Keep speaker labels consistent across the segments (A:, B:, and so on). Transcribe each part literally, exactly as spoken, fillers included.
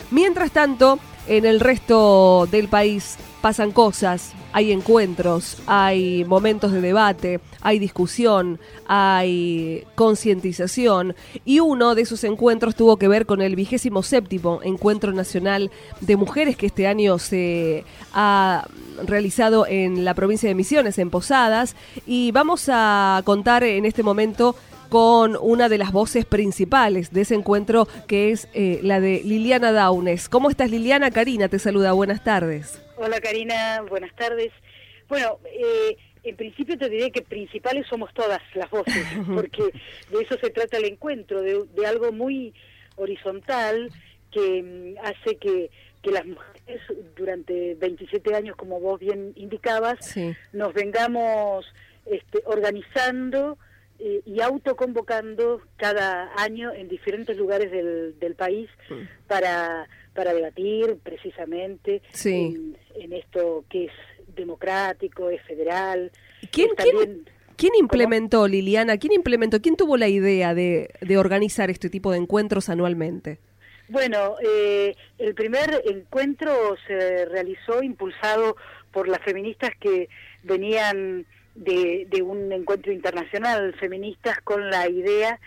A: Mientras tanto, en el resto del país pasan cosas, hay encuentros, hay momentos de debate, hay discusión, hay concientización, y uno de esos encuentros tuvo que ver con el vigésimo séptimo Encuentro Nacional de Mujeres que este año se ha realizado en la provincia de Misiones, en Posadas, y vamos a contar en este momento con una de las voces principales de ese encuentro, que es eh, la de Liliana Daunes. ¿Cómo estás, Liliana? Karina te saluda, buenas tardes.
B: Hola, Karina, buenas tardes. Bueno, eh, en principio te diré que principales somos todas las voces, porque de eso se trata el encuentro, de, de algo muy horizontal que mm, hace que, que las mujeres durante veintisiete años, como vos bien indicabas,
A: sí.
B: nos vengamos este, organizando Eh, y autoconvocando cada año en diferentes lugares del, del país para, para debatir precisamente
A: sí.
B: en, en esto que es democrático, es federal.
A: ¿Quién,
B: es también,
A: ¿quién, ¿quién implementó,
B: ¿cómo?
A: Liliana? ¿Quién implementó? ¿Quién tuvo la idea de, de organizar este tipo de encuentros anualmente?
B: Bueno, eh, el primer encuentro se realizó impulsado por las feministas que venían De, de un encuentro internacional, feministas con la idea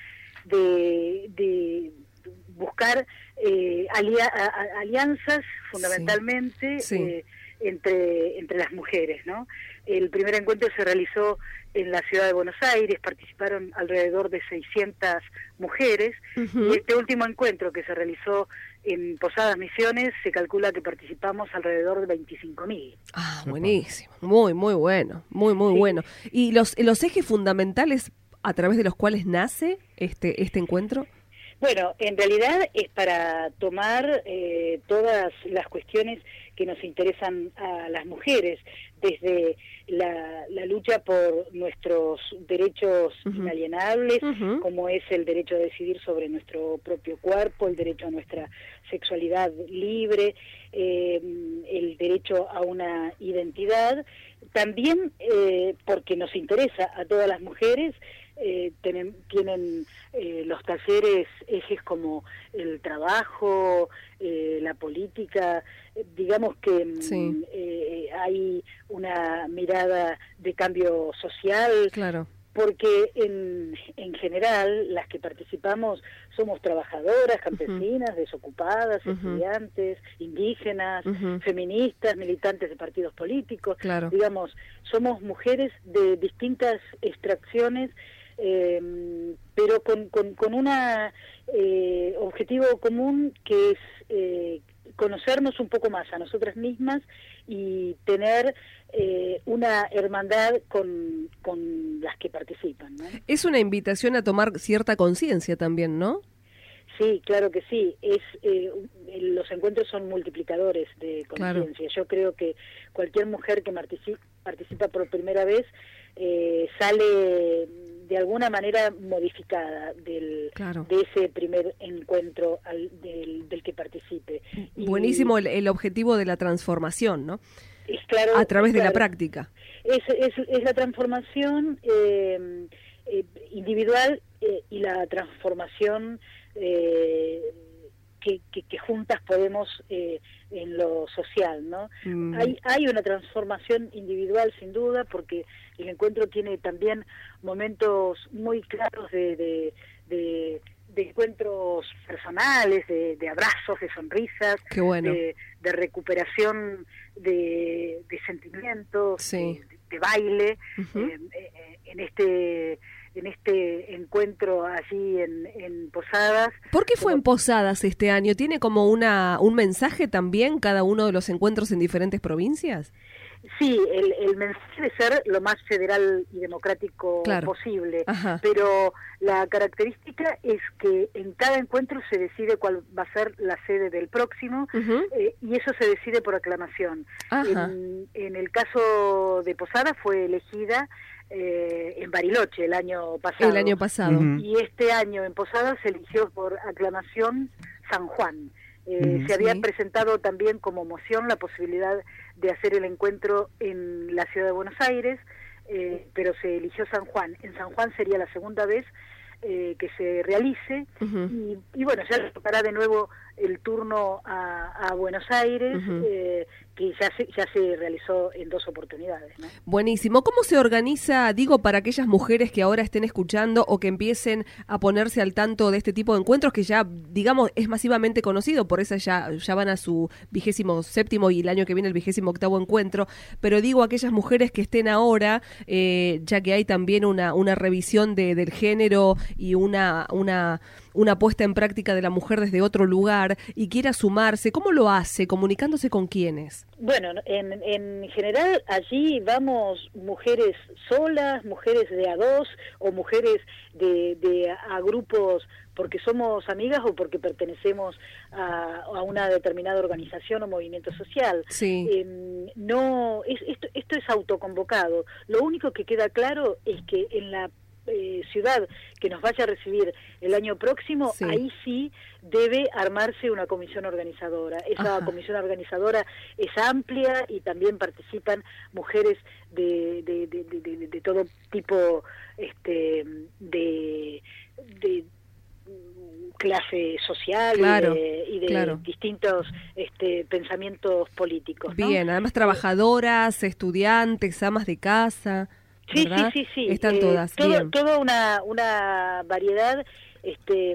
B: de, de buscar eh, alia, a, alianzas fundamentalmente
A: sí, sí.
B: Eh, entre, entre las mujeres, ¿no? El primer encuentro se realizó en la ciudad de Buenos Aires, participaron alrededor de seiscientas mujeres, uh-huh. Y este último encuentro que se realizó en Posadas Misiones, se calcula que participamos alrededor de veinticinco mil.
A: Ah, buenísimo, muy, muy bueno, muy, muy
B: sí.
A: bueno. ¿Y los, los ejes fundamentales a través de los cuales nace este, este encuentro?
B: Bueno, en realidad es para tomar eh, todas las cuestiones que nos interesan a las mujeres, desde la, la lucha por nuestros derechos uh-huh. inalienables, uh-huh. como es el derecho a decidir sobre nuestro propio cuerpo, el derecho a nuestra sexualidad libre, eh, el derecho a una identidad, también eh, porque nos interesa a todas las mujeres. Eh, tienen, tienen eh, los talleres ejes como el trabajo, eh, la política, eh, digamos que
A: sí.
B: eh, hay una mirada de cambio social,
A: claro.
B: porque en, en general las que participamos somos trabajadoras, campesinas, uh-huh. desocupadas, uh-huh. estudiantes, indígenas, uh-huh. feministas, militantes de partidos políticos,
A: claro.
B: digamos, somos mujeres de distintas extracciones, Eh, pero con, con, con un eh, objetivo común que es eh, conocernos un poco más a nosotras mismas y tener eh, una hermandad con, con las que participan, ¿no?
A: Es una invitación a tomar cierta conciencia también, ¿no?
B: Sí, claro que sí. Es eh, los encuentros son multiplicadores de conciencia. Claro. Yo creo que cualquier mujer que participa, participa por primera vez eh, sale de alguna manera modificada del,
A: claro.
B: de ese primer encuentro al, del, del que participe.
A: Buenísimo y, el, el objetivo de la transformación, ¿no?
B: Es claro,
A: a través
B: claro,
A: de la práctica.
B: Es, es, es la transformación eh, eh, individual eh, y la transformación eh, que, que, que juntas podemos eh, en lo social, ¿no? Mm. Hay, hay una transformación individual sin duda, porque el encuentro tiene también momentos muy claros de, de, de, de encuentros personales, de, de abrazos, de sonrisas,
A: Qué bueno.
B: de, de recuperación de, de sentimientos,
A: sí.
B: de, de baile,
A: uh-huh.
B: eh, eh, en este en este encuentro allí en, en Posadas.
A: ¿Por qué fue
B: como...
A: en Posadas este año? ¿Tiene como una un mensaje también cada uno de los encuentros en diferentes provincias?
B: Sí, el, el mensaje de ser lo más federal y democrático
A: claro.
B: posible,
A: Ajá.
B: pero la característica es que en cada encuentro se decide cuál va a ser la sede del próximo, uh-huh. eh, y eso se decide por aclamación. En, en el caso de Posadas fue elegida eh, en Bariloche el año pasado.
A: El año pasado.
B: Uh-huh. Y este año en Posadas se eligió por aclamación San Juan. Eh, uh-huh. Se había sí. presentado también como moción la posibilidad de hacer el encuentro en la ciudad de Buenos Aires, eh, pero se eligió San Juan. En San Juan sería la segunda vez eh, que se realice, uh-huh. y, y bueno, ya tocará de nuevo el turno a, a Buenos Aires, uh-huh. eh, que ya se, ya se realizó en dos oportunidades, ¿no?
A: Buenísimo. ¿Cómo se organiza, digo, para aquellas mujeres que ahora estén escuchando o que empiecen a ponerse al tanto de este tipo de encuentros que ya, digamos, es masivamente conocido, por eso ya, ya van a su vigésimo séptimo y el año que viene el vigésimo octavo encuentro, pero digo, aquellas mujeres que estén ahora, eh, ya que hay también una, una revisión de, del género y una, una, una puesta en práctica de la mujer desde otro lugar y quiera sumarse, ¿cómo lo hace? ¿Comunicándose con quiénes?
B: Bueno, en, en general allí vamos mujeres solas, mujeres de a dos o mujeres de, de a grupos porque somos amigas o porque pertenecemos a, a una determinada organización o movimiento social.
A: Sí.
B: Eh, no, es, esto, esto es autoconvocado. Lo único que queda claro es que en la Eh, ciudad que nos vaya a recibir el año próximo, sí. ahí sí debe armarse una comisión organizadora. Esa Ajá. comisión organizadora es amplia y también participan mujeres de, de, de, de, de, de todo tipo este, de, de clase social
A: claro,
B: y de, y de
A: claro.
B: distintos este, pensamientos políticos, ¿no?
A: Bien, además trabajadoras, estudiantes, amas de casa...
B: Sí,
A: ¿verdad?
B: sí, sí, sí.
A: Están
B: eh,
A: todas
B: todo,
A: bien.
B: Toda una, una variedad este,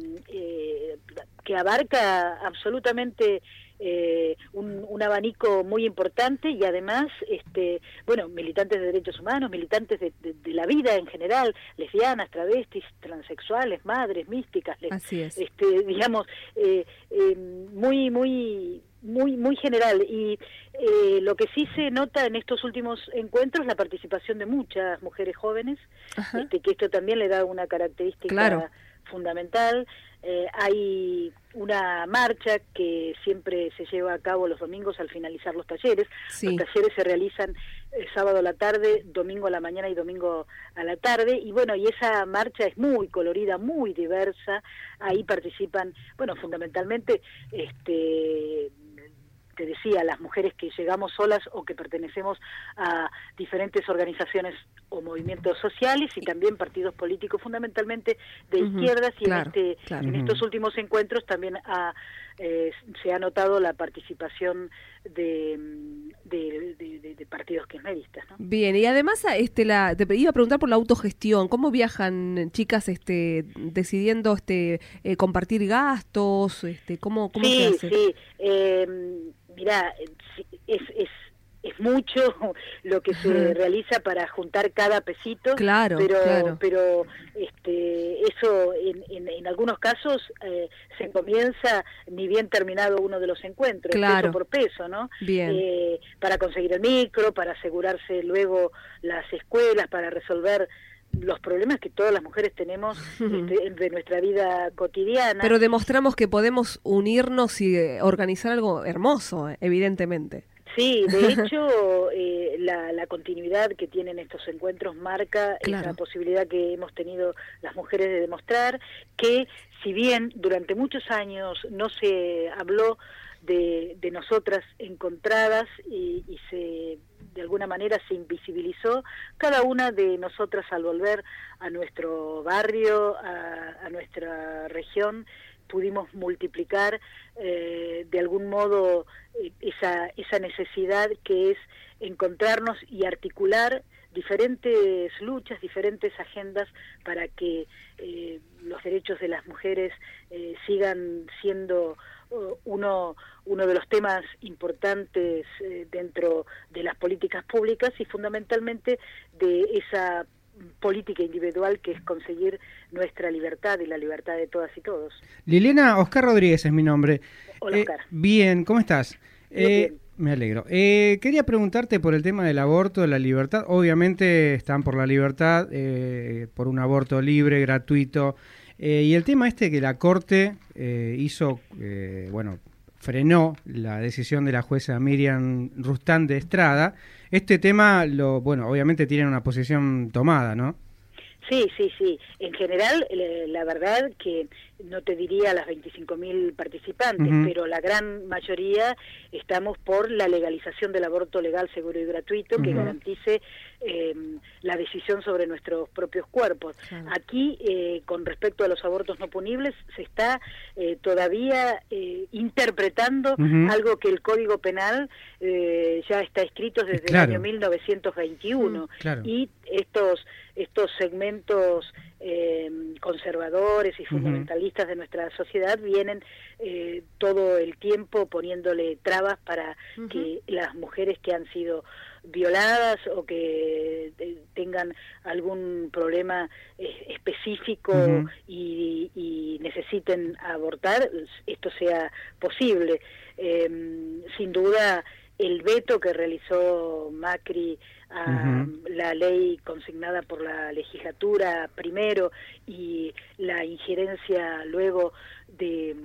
B: eh, que abarca absolutamente eh, un, un abanico muy importante y además, este, bueno, militantes de derechos humanos, militantes de, de, de la vida en general, lesbianas, travestis, transexuales, madres, místicas, les,
A: Así es.
B: Este, digamos, eh, eh, muy, muy... muy muy general y eh, lo que sí se nota en estos últimos encuentros la participación de muchas mujeres jóvenes, este, que esto también le da una característica
A: claro.
B: fundamental. Eh, hay una marcha que siempre se lleva a cabo los domingos al finalizar los talleres. Sí. Los talleres se realizan eh, sábado a la tarde, domingo a la mañana y domingo a la tarde, y bueno, y esa marcha es muy colorida, muy diversa. Ahí participan, bueno, fundamentalmente, este te decía, las mujeres que llegamos solas o que pertenecemos a diferentes organizaciones o movimientos sociales y también partidos políticos, fundamentalmente de uh-huh, izquierdas, y
A: claro,
B: en, este,
A: claro.
B: en estos últimos encuentros también ha, eh, se ha notado la participación de, de, de, de, de partidos kirchneristas, ¿no?
A: Bien, y además este, la, te iba a preguntar por la autogestión, ¿cómo viajan chicas este, decidiendo este, eh, compartir gastos? Este, ¿Cómo, cómo
B: sí,
A: se hace?
B: Sí, eh, mirá, es, es, es mucho lo que se realiza para juntar cada pesito,
A: claro,
B: pero,
A: claro.
B: pero este, eso en, en, en algunos casos eh, se comienza ni bien terminado uno de los encuentros,
A: claro.
B: peso por peso, ¿no?
A: Bien.
B: Eh, para conseguir el micro, para asegurarse luego las escuelas, para resolver los problemas que todas las mujeres tenemos este, de nuestra vida cotidiana.
A: Pero demostramos que podemos unirnos y organizar algo hermoso, evidentemente.
B: Sí, de hecho, eh, la, la continuidad que tienen estos encuentros marca
A: claro.
B: esa posibilidad que hemos tenido las mujeres de demostrar que, si bien durante muchos años no se habló de, de nosotras encontradas y, y se de alguna manera se invisibilizó, cada una de nosotras al volver a nuestro barrio, a, a nuestra región, pudimos multiplicar eh, de algún modo eh, esa, esa necesidad que es encontrarnos y articular diferentes luchas, diferentes agendas para que eh, los derechos de las mujeres eh, sigan siendo uh, uno, uno de los temas importantes eh, dentro de las políticas públicas y fundamentalmente de esa política individual que es conseguir nuestra libertad y la libertad de todas y todos.
C: Liliana, Oscar Rodríguez es mi nombre.
B: Hola,
C: eh,
B: Oscar.
C: Bien, ¿cómo estás?
B: Bien,
C: eh,
B: bien.
C: Me alegro. Eh, quería preguntarte por el tema del aborto, de la libertad. Obviamente están por la libertad, eh, por un aborto libre, gratuito. Eh, y el tema este que la Corte eh, hizo, eh, bueno, frenó la decisión de la jueza Miriam Rustán de Estrada. Este tema, lo bueno, obviamente tienen una posición tomada, ¿no?
B: Sí, sí, sí. En general, la verdad que no te diría las veinticinco mil participantes, uh-huh. pero la gran mayoría estamos por la legalización del aborto legal, seguro y gratuito, uh-huh. que garantice eh, la decisión sobre nuestros propios cuerpos. Claro. Aquí, eh, con respecto a los abortos no punibles, se está eh, todavía eh, interpretando uh-huh. algo que el Código Penal eh, ya está escrito desde claro. el año mil novecientos veintiuno. Uh-huh. Claro. Y estos estos segmentos eh, conservadores y fundamentalistas uh-huh. de nuestra sociedad vienen eh, todo el tiempo poniéndole trabas para uh-huh. que las mujeres que han sido violadas o que eh, tengan algún problema eh, específico uh-huh. y, y necesiten abortar, esto sea posible. Eh, sin duda, el veto que realizó Macri a uh-huh. la ley consignada por la legislatura primero y la injerencia luego de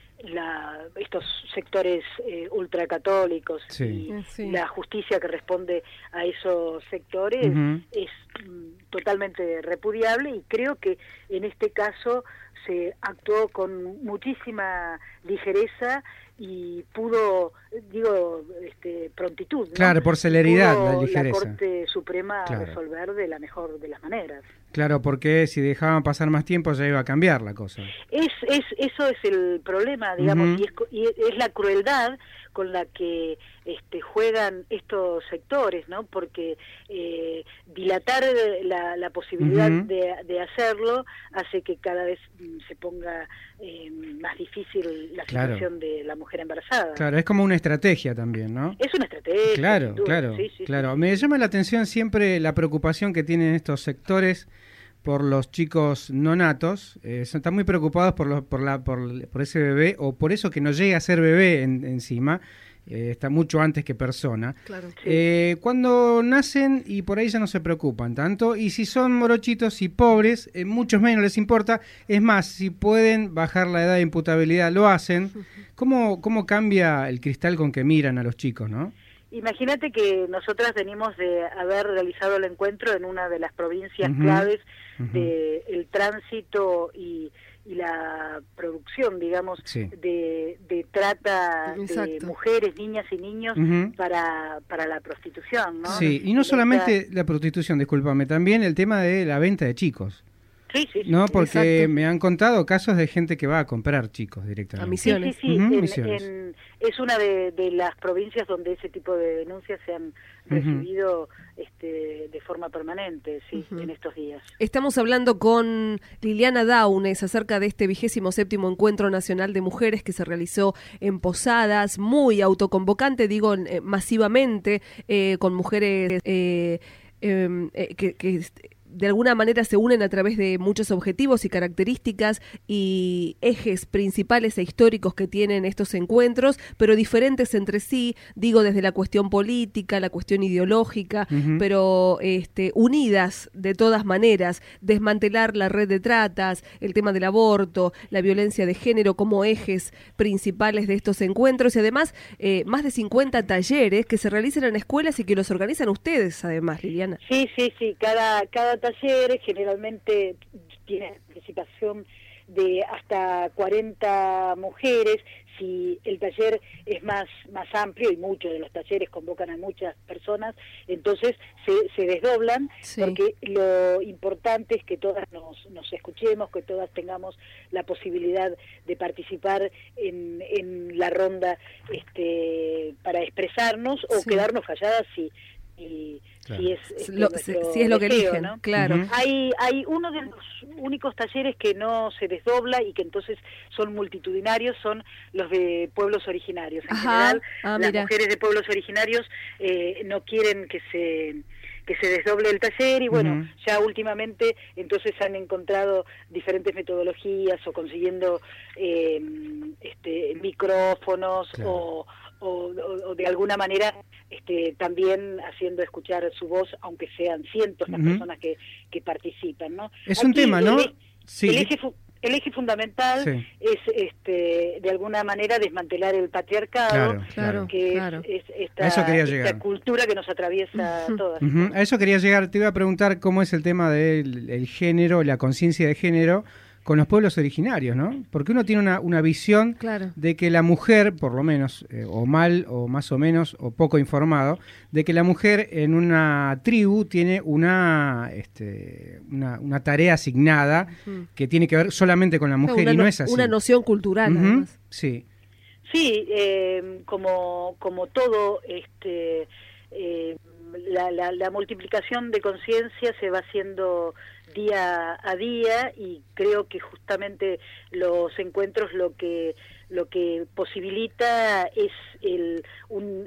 B: la, estos sectores eh, ultracatólicos sí. y sí. la justicia que responde a esos sectores uh-huh. es mm, totalmente repudiable, y creo que en este caso se actuó con muchísima ligereza y pudo, digo, este, prontitud, ¿no?
C: Claro, por celeridad,
B: pudo
C: la ligereza.
B: La Corte Suprema
C: claro.
B: resolver de la mejor de las maneras.
C: Claro, porque si dejaban pasar más tiempo ya iba a cambiar la cosa.
B: Es, es, eso es el problema, digamos, uh-huh. y, es, y es la crueldad con la que este, juegan estos sectores, ¿no? Porque eh, dilatar la, la posibilidad uh-huh. de, de hacerlo hace que cada vez se ponga eh, más difícil la
C: claro.
B: situación de la mujer embarazada.
C: Claro, es como una estrategia también, ¿no?
B: Es una estrategia.
C: Claro, claro,
B: sí, sí,
C: claro.
B: Sí,
C: Me
B: sí.
C: llama la atención siempre la preocupación que tienen estos sectores por los chicos no natos. Eh, están muy preocupados por, los, por, la, por, por ese bebé, o por eso que no llegue a ser bebé en, encima. Eh, está mucho antes que persona.
A: Claro. Sí.
C: Eh, cuando nacen y por ahí ya no se preocupan tanto, y si son morochitos y pobres, eh, muchos menos les importa. Es más, si pueden bajar la edad de imputabilidad, lo hacen. ¿Cómo, cómo cambia el cristal con que miran a los chicos, no?
B: Imagínate que nosotras venimos de haber realizado el encuentro en una de las provincias uh-huh. claves uh-huh. del tránsito y, y la producción, digamos, sí. de, de trata Exacto. de mujeres, niñas y niños uh-huh. para, para la prostitución, ¿no?
C: Sí, y no solamente esta... la prostitución, discúlpame, también el tema de la venta de chicos.
B: Sí, sí, sí.
C: No, porque
A: Exacto.
C: me han contado casos de gente que va a comprar chicos directamente.
A: A Misiones.
B: Sí, sí, sí.
C: Uh-huh,
B: en,
C: Misiones.
B: En, es una de, de las provincias donde ese tipo de denuncias se han uh-huh. recibido este, de forma permanente, sí, uh-huh. en estos días.
A: Estamos hablando con Liliana Daunes acerca de este vigésimo séptimo Encuentro Nacional de Mujeres que se realizó en Posadas, muy autoconvocante, digo, eh, masivamente, eh, con mujeres eh, eh, eh, que... que de alguna manera se unen a través de muchos objetivos y características y ejes principales e históricos que tienen estos encuentros, pero diferentes entre sí, digo, desde la cuestión política, la cuestión ideológica, uh-huh. pero este, unidas de todas maneras, desmantelar la red de tratas, el tema del aborto, la violencia de género como ejes principales de estos encuentros, y además eh, más de cincuenta talleres que se realizan en escuelas y que los organizan ustedes, además, Liliana.
B: Sí, sí, sí, cada, cada talleres generalmente tiene participación de hasta cuarenta mujeres. Si el taller es más más amplio, y muchos de los talleres convocan a muchas personas, entonces se, se desdoblan, sí. porque lo importante es que todas nos, nos escuchemos, que todas tengamos la posibilidad de participar en, en la ronda este, para expresarnos, o sí. quedarnos calladas si... Y claro. si, es, este,
A: lo, si, si es lo que
B: deseo,
A: eligen,
B: ¿no?
A: Claro.
B: Uh-huh. Hay, hay uno de los únicos talleres que no se desdobla y que entonces son multitudinarios, son los de pueblos originarios. En Ajá. general, ah, las mira. mujeres de pueblos originarios eh, no quieren que se... que se desdoble el taller, y bueno, uh-huh. ya últimamente entonces han encontrado diferentes metodologías, o consiguiendo eh, este, micrófonos, claro. o, o, o de alguna manera este, también haciendo escuchar su voz, aunque sean cientos las uh-huh. personas que, que participan, ¿no?
C: Es
B: Aquí
C: un tema, ¿no?
B: El,
C: sí.
B: el eje fu- el eje fundamental
C: sí.
B: es, este, de alguna manera, desmantelar el patriarcado,
C: claro, claro,
B: que
A: claro.
B: es, es esta,
C: a eso quería llegar.
B: esta cultura que nos atraviesa a todas.
C: Uh-huh. A eso quería llegar. Te iba a preguntar cómo es el tema del el género, la conciencia de género con los pueblos originarios, ¿no? Porque uno tiene una, una visión
A: claro.
C: de que la mujer, por lo menos, eh, o mal, o más o menos, o poco informado, de que la mujer en una tribu tiene una, este, una, una tarea asignada uh-huh. que tiene que ver solamente con la mujer,
A: una,
C: y no es así.
A: Una noción cultural, uh-huh. además.
C: Sí.
B: Sí, eh, como, como todo, este, eh, la, la, la multiplicación de conciencia se va haciendo día a día, y creo que justamente los encuentros lo que lo que posibilita es el un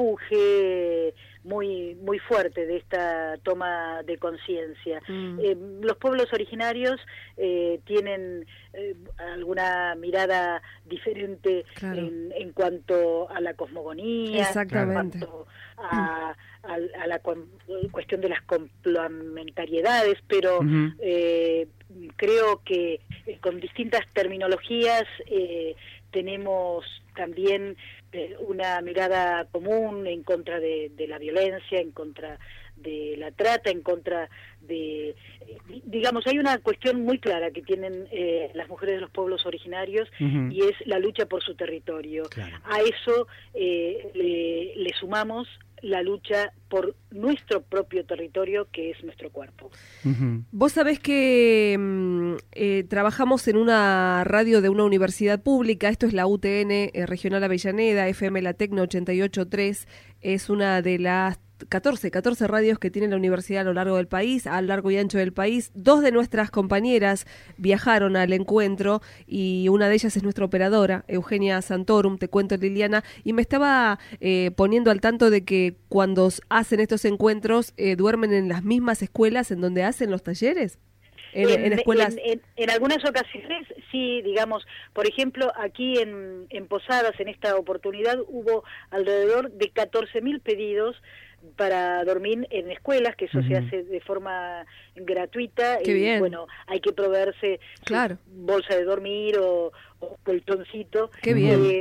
B: empuje muy muy fuerte de esta toma de conciencia. Mm. Eh, los pueblos originarios eh, tienen eh, alguna mirada diferente, claro. en, en cuanto a la cosmogonía,
A: exactamente,
B: en cuanto a, a, a la cu cuestión de las complementariedades, pero uh-huh. eh, creo que eh, con distintas terminologías eh, tenemos también eh, una mirada común en contra de, de la violencia, en contra de la trata, en contra de, eh, digamos, hay una cuestión muy clara que tienen eh, las mujeres de los pueblos originarios, uh-huh. y es la lucha por su territorio. Claro. A eso eh, le, le sumamos la lucha por nuestro propio territorio, que es nuestro cuerpo.
A: Uh-huh. Vos sabés que eh, trabajamos en una radio de una universidad pública, esto es la U T N eh, Regional Avellaneda, F M La Tecno ochenta y ocho punto tres, es una de las catorce, catorce radios que tiene la universidad a lo largo del país, a lo largo y ancho del país. Dos de nuestras compañeras viajaron al encuentro y una de ellas es nuestra operadora, Eugenia Santorum, te cuento, Liliana, y me estaba eh, poniendo al tanto de que cuando hacen estos encuentros eh, duermen en las mismas escuelas en donde hacen los talleres. En, en, en escuelas.
B: En, en, en algunas ocasiones, sí, digamos, por ejemplo, aquí en, en Posadas, en esta oportunidad, hubo alrededor de catorce mil pedidos para dormir en escuelas, que eso uh-huh. se hace de forma gratuita.
A: Qué
B: y
A: bien.
B: Bueno, hay que proveerse
A: claro.
B: bolsa de dormir o, o colchoncito.
A: Qué bien.
B: Eh,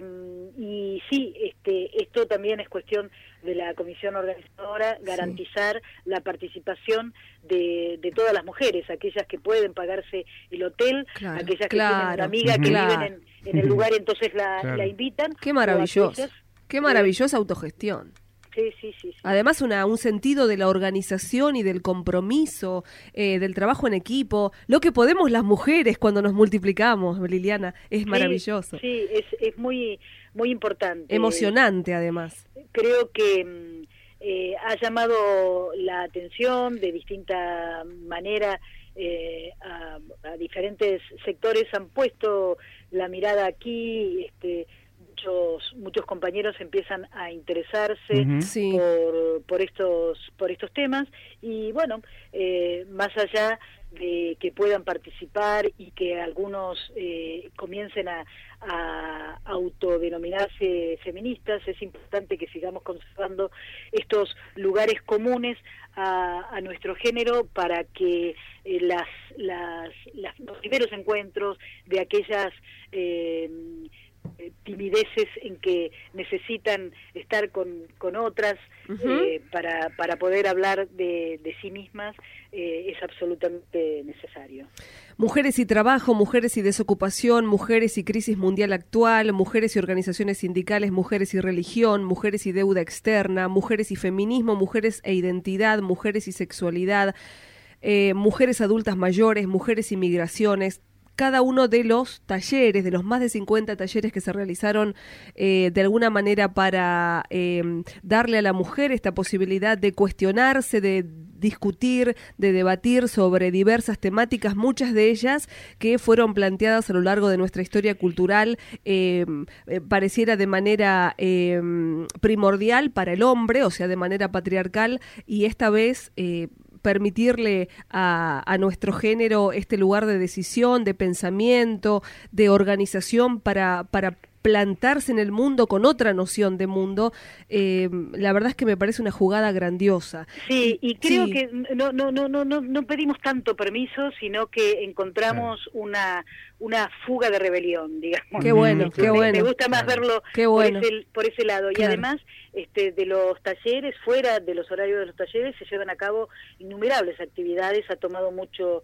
B: y sí, este, esto también es cuestión de la comisión organizadora, garantizar sí. la participación de, de todas las mujeres, aquellas que pueden pagarse el hotel, claro, aquellas que
A: claro,
B: tienen una amiga uh-huh. que
A: claro.
B: viven en, en el lugar, entonces la, claro. la invitan.
A: Qué maravilloso, aquellas, qué maravillosa eh, autogestión.
B: Sí, sí, sí, sí.
A: Además, una, un sentido de la organización y del compromiso, eh, del trabajo en equipo, lo que podemos las mujeres cuando nos multiplicamos, Liliana, es
B: sí,
A: maravilloso.
B: Sí, es, es muy, muy importante.
A: Emocionante, además.
B: Creo que eh, ha llamado la atención de distinta manera eh, a, a diferentes sectores, han puesto la mirada aquí, este Muchos, muchos compañeros empiezan a interesarse
A: uh-huh. sí.
B: por, por estos por estos temas, y bueno, eh, más allá de que puedan participar y que algunos eh, comiencen a, a autodenominarse feministas, es importante que sigamos conservando estos lugares comunes a, a nuestro género para que eh, las, las, las los primeros encuentros de aquellas eh, timideces en que necesitan estar con, con otras uh-huh. eh, para, para poder hablar de, de sí mismas eh, es absolutamente necesario.
A: Mujeres y trabajo, mujeres y desocupación, mujeres y crisis mundial actual, mujeres y organizaciones sindicales, mujeres y religión, mujeres y deuda externa, mujeres y feminismo, mujeres e identidad, mujeres y sexualidad, eh, mujeres adultas mayores, mujeres y migraciones. Cada uno de los talleres, de los más de cincuenta talleres que se realizaron eh, de alguna manera para eh, darle a la mujer esta posibilidad de cuestionarse, de discutir, de debatir sobre diversas temáticas, muchas de ellas que fueron planteadas a lo largo de nuestra historia cultural, eh, eh, pareciera de manera eh, primordial para el hombre, o sea, de manera patriarcal, y esta vez eh, permitirle a, a nuestro género este lugar de decisión, de pensamiento, de organización para, para plantarse en el mundo con otra noción de mundo, eh, la verdad es que me parece una jugada grandiosa.
B: Sí, y creo
A: sí.
B: que no, no, no, no, no, no pedimos tanto permiso, sino que encontramos claro. una, una fuga de rebelión, digamos.
A: Qué bueno, qué
B: me,
A: bueno.
B: Me gusta más claro. verlo
A: qué bueno.
B: por, ese, por ese lado. Claro. Y además, este, de los talleres, fuera de los horarios de los talleres, se llevan a cabo innumerables actividades, ha tomado mucho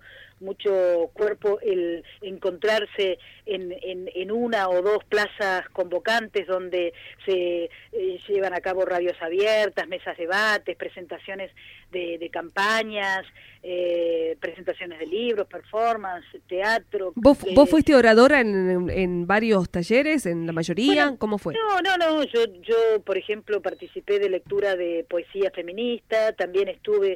B: mucho cuerpo el encontrarse en, en, en una o dos plazas convocantes donde se eh, llevan a cabo radios abiertas, mesas de debates, presentaciones de, de campañas, eh, presentaciones de libros, performance, teatro.
A: ¿Vos,
B: eh,
A: ¿vos fuiste oradora en, en varios talleres, en la mayoría?
B: Bueno,
A: ¿Cómo fue?
B: No, no, no, yo, yo por ejemplo participé de lectura de poesía feminista, también estuve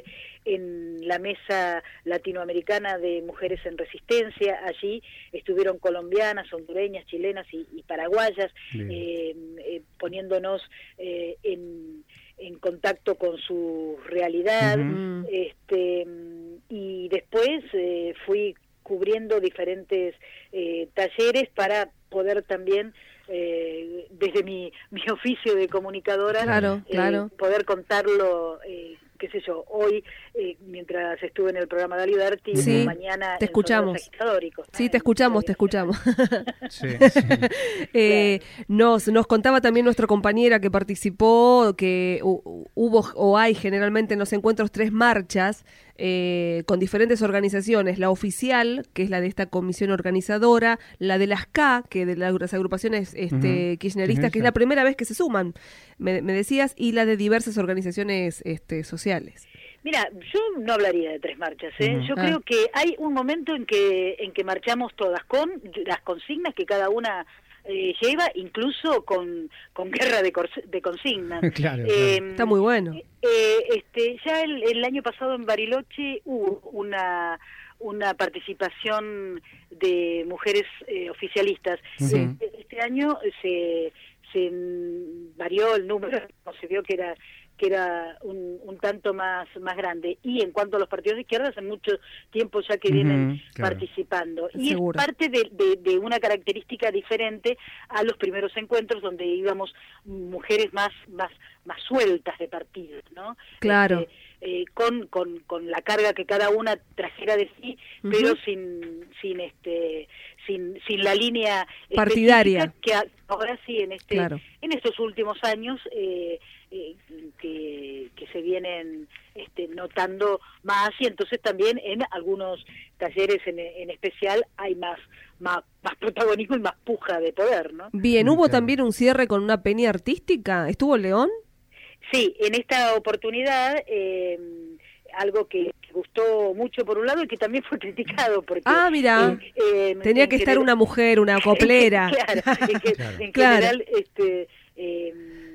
B: en la mesa latinoamericana de mujeres en resistencia, allí estuvieron colombianas, hondureñas, chilenas y, y paraguayas, eh, eh, poniéndonos eh, en, en contacto con su realidad, uh-huh. este, y después eh, fui cubriendo diferentes eh, talleres para poder también eh, desde mi, mi oficio de comunicadora
A: claro,
B: eh,
A: claro.
B: poder contarlo eh, qué sé yo, hoy, eh, mientras estuve en el programa de Aliberti,
A: sí,
B: mañana
A: te escuchamos. Sí, te escuchamos, te escuchamos.
C: Sí, sí.
A: eh, nos, nos contaba también nuestra compañera que participó, que hubo o hay generalmente en los encuentros tres marchas eh, con diferentes organizaciones, la oficial, que es la de esta comisión organizadora, la de las K, que de las agrupaciones este, uh-huh. kirchneristas, que es la primera vez que se suman, me, me decías, y la de diversas organizaciones este, sociales.
B: Mira, yo no hablaría de tres marchas, ¿eh?
A: Uh-huh.
B: Yo
A: ah.
B: creo que hay un momento en que en que marchamos todas con las consignas que cada una eh, lleva, incluso con, con guerra de, de consignas.
C: Claro,
B: eh,
C: claro.
A: Está muy bueno.
B: Eh, este, ya el, el año pasado en Bariloche hubo una una participación de mujeres eh, oficialistas.
A: Sí.
B: Este, este año se se varió el número, se vio que era que era un, un tanto más más grande. Y en cuanto a los partidos de izquierda, hace mucho tiempo ya que vienen uh-huh, claro. participando. Y Seguro. es parte de, de, de una característica diferente a los primeros encuentros, donde íbamos mujeres más más más sueltas de partidos, ¿no?
A: Claro.
B: Este, eh, con, con, con la carga que cada una trajera de sí, uh-huh. pero sin sin este sin sin la línea
A: partidaria
B: que ahora sí en este
A: claro.
B: en estos últimos años eh, eh, que, que se vienen este, notando más, y entonces también en algunos talleres en, en especial hay más más más protagonismo y más puja de poder, ¿no?
A: Bien, ¿hubo también un cierre con una peña artística? ¿Estuvo León?
B: Sí, en esta oportunidad eh, algo que, que gustó mucho por un lado y que también fue criticado porque
A: ah mira
B: eh, eh,
A: tenía que general... estar una mujer, una coplera.
B: claro, en, que, claro. en
A: claro.
B: general este eh,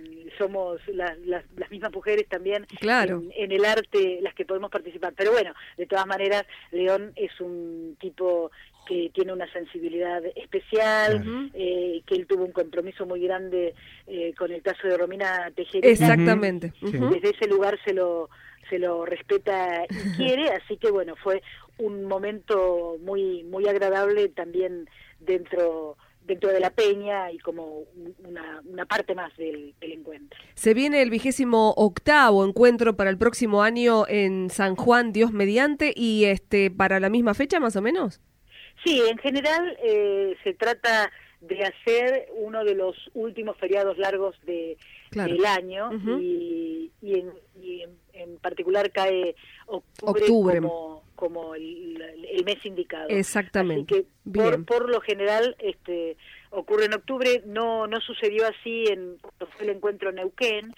B: somos las, las, las mismas mujeres también
A: claro.
B: en, en el arte las que podemos participar, pero bueno, de todas maneras León es un tipo que tiene una sensibilidad especial, uh-huh. eh, que él tuvo un compromiso muy grande eh, con el caso de Romina Tejerina.
A: Exactamente.
B: Uh-huh. Desde ese lugar se lo se lo respeta y quiere, así que bueno, fue un momento muy muy agradable también dentro dentro de la peña y como una, una parte más del, del encuentro.
A: Se viene el vigésimo octavo encuentro para el próximo año en San Juan, Dios mediante, y este para la misma fecha más o menos.
B: Sí, en general eh, se trata de hacer uno de los últimos feriados largos de, claro. del año uh-huh. y, y, en, y en, en particular cae octubre, octubre. como, como el, el mes indicado.
A: Exactamente.
B: Así que por, por lo general este ocurre en octubre, no no sucedió así en cuando fue el encuentro en Neuquén,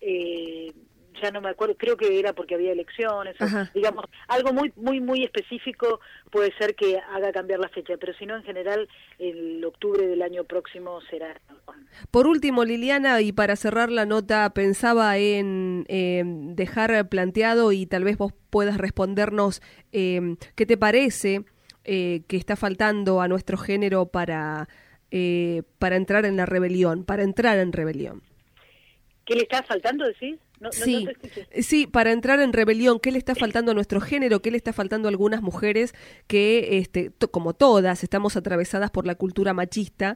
B: eh, ya no me acuerdo, creo que era porque había elecciones, o, digamos, algo muy muy muy específico puede ser que haga cambiar la fecha, pero si no, en general, el octubre del año próximo será.
A: Por último, Liliana, y para cerrar la nota, pensaba en eh, dejar planteado, y tal vez vos puedas respondernos, eh, ¿qué te parece eh, que está faltando a nuestro género para, eh, para entrar en la rebelión, para entrar en rebelión?
B: ¿Qué le está faltando, decís? No, no,
A: sí,
B: no te escuché.
A: sí, para entrar en rebelión, ¿qué le está faltando a nuestro género? ¿Qué le está faltando a algunas mujeres que, este, to- como todas, estamos atravesadas por la cultura machista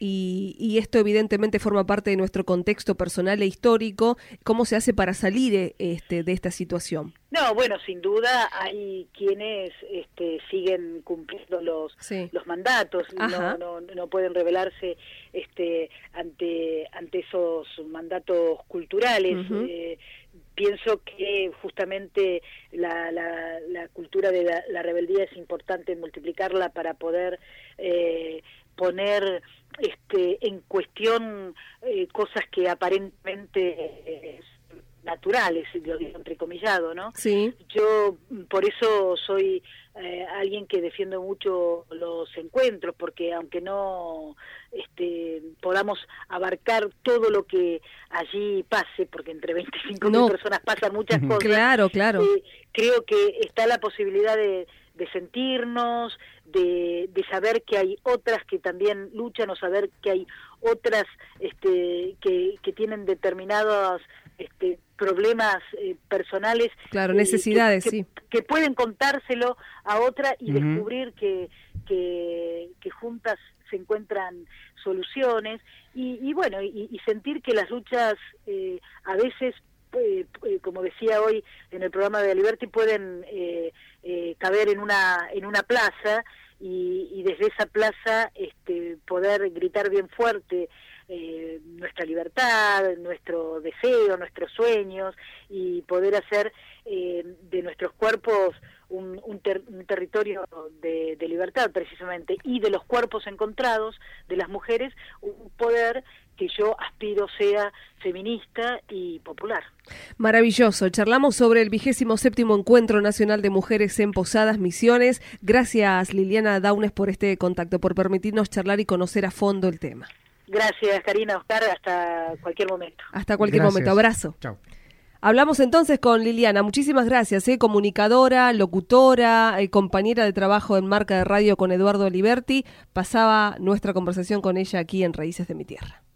A: y, y esto evidentemente forma parte de nuestro contexto personal e histórico? ¿Cómo se hace para salir eh, este, de esta situación?
B: No, bueno, sin duda hay quienes este, siguen cumpliendo los
A: Sí.
B: los mandatos,
A: Ajá.
B: no, no no pueden rebelarse este ante ante esos mandatos culturales.
A: Ujú.
B: Eh, pienso que justamente la, la, la cultura de la, la rebeldía es importante multiplicarla para poder eh, poner este en cuestión eh, cosas que aparentemente eh, naturales, lo digo entrecomillado, ¿no?
A: Sí.
B: Yo por eso soy eh, alguien que defiendo mucho los encuentros, porque aunque no este, podamos abarcar todo lo que allí pase, porque entre veinticinco mil
A: No.
B: personas pasan muchas cosas,
A: Claro, claro.
B: eh, creo que está la posibilidad de, de sentirnos, de, de saber que hay otras que también luchan, o saber que hay otras este, que, que tienen determinados este, problemas eh, personales,
A: Claro,
B: eh,
A: necesidades,
B: que, que,
A: sí.
B: que pueden contárselo a otra y
C: Ujú.
B: descubrir que, que, que juntas se encuentran soluciones y, y bueno, y, y sentir que las luchas eh, a veces, eh, eh, como decía hoy en el programa de Liberty, pueden eh, eh, caber en una en una plaza y, y desde esa plaza este, poder gritar bien fuerte eh, nuestra libertad, nuestro deseo, nuestros sueños y poder hacer eh, de nuestros cuerpos un, un, ter, un territorio de, de libertad precisamente, y de los cuerpos encontrados de las mujeres un poder que yo aspiro sea feminista y popular.
A: Maravilloso. Charlamos sobre el vigésimo séptimo Encuentro Nacional de Mujeres en Posadas Misiones. Gracias, Liliana Daunes, por este contacto, por permitirnos charlar y conocer a fondo el tema.
B: Gracias, Karina, Oscar, hasta cualquier momento.
A: Hasta cualquier
C: Gracias.
A: momento. Abrazo.
C: Chao.
A: Hablamos entonces con Liliana. Muchísimas gracias, ¿eh? Comunicadora, locutora, eh, compañera de trabajo en Marca de Radio con Eduardo Liberti. Pasaba nuestra conversación con ella aquí en Raíces de mi Tierra.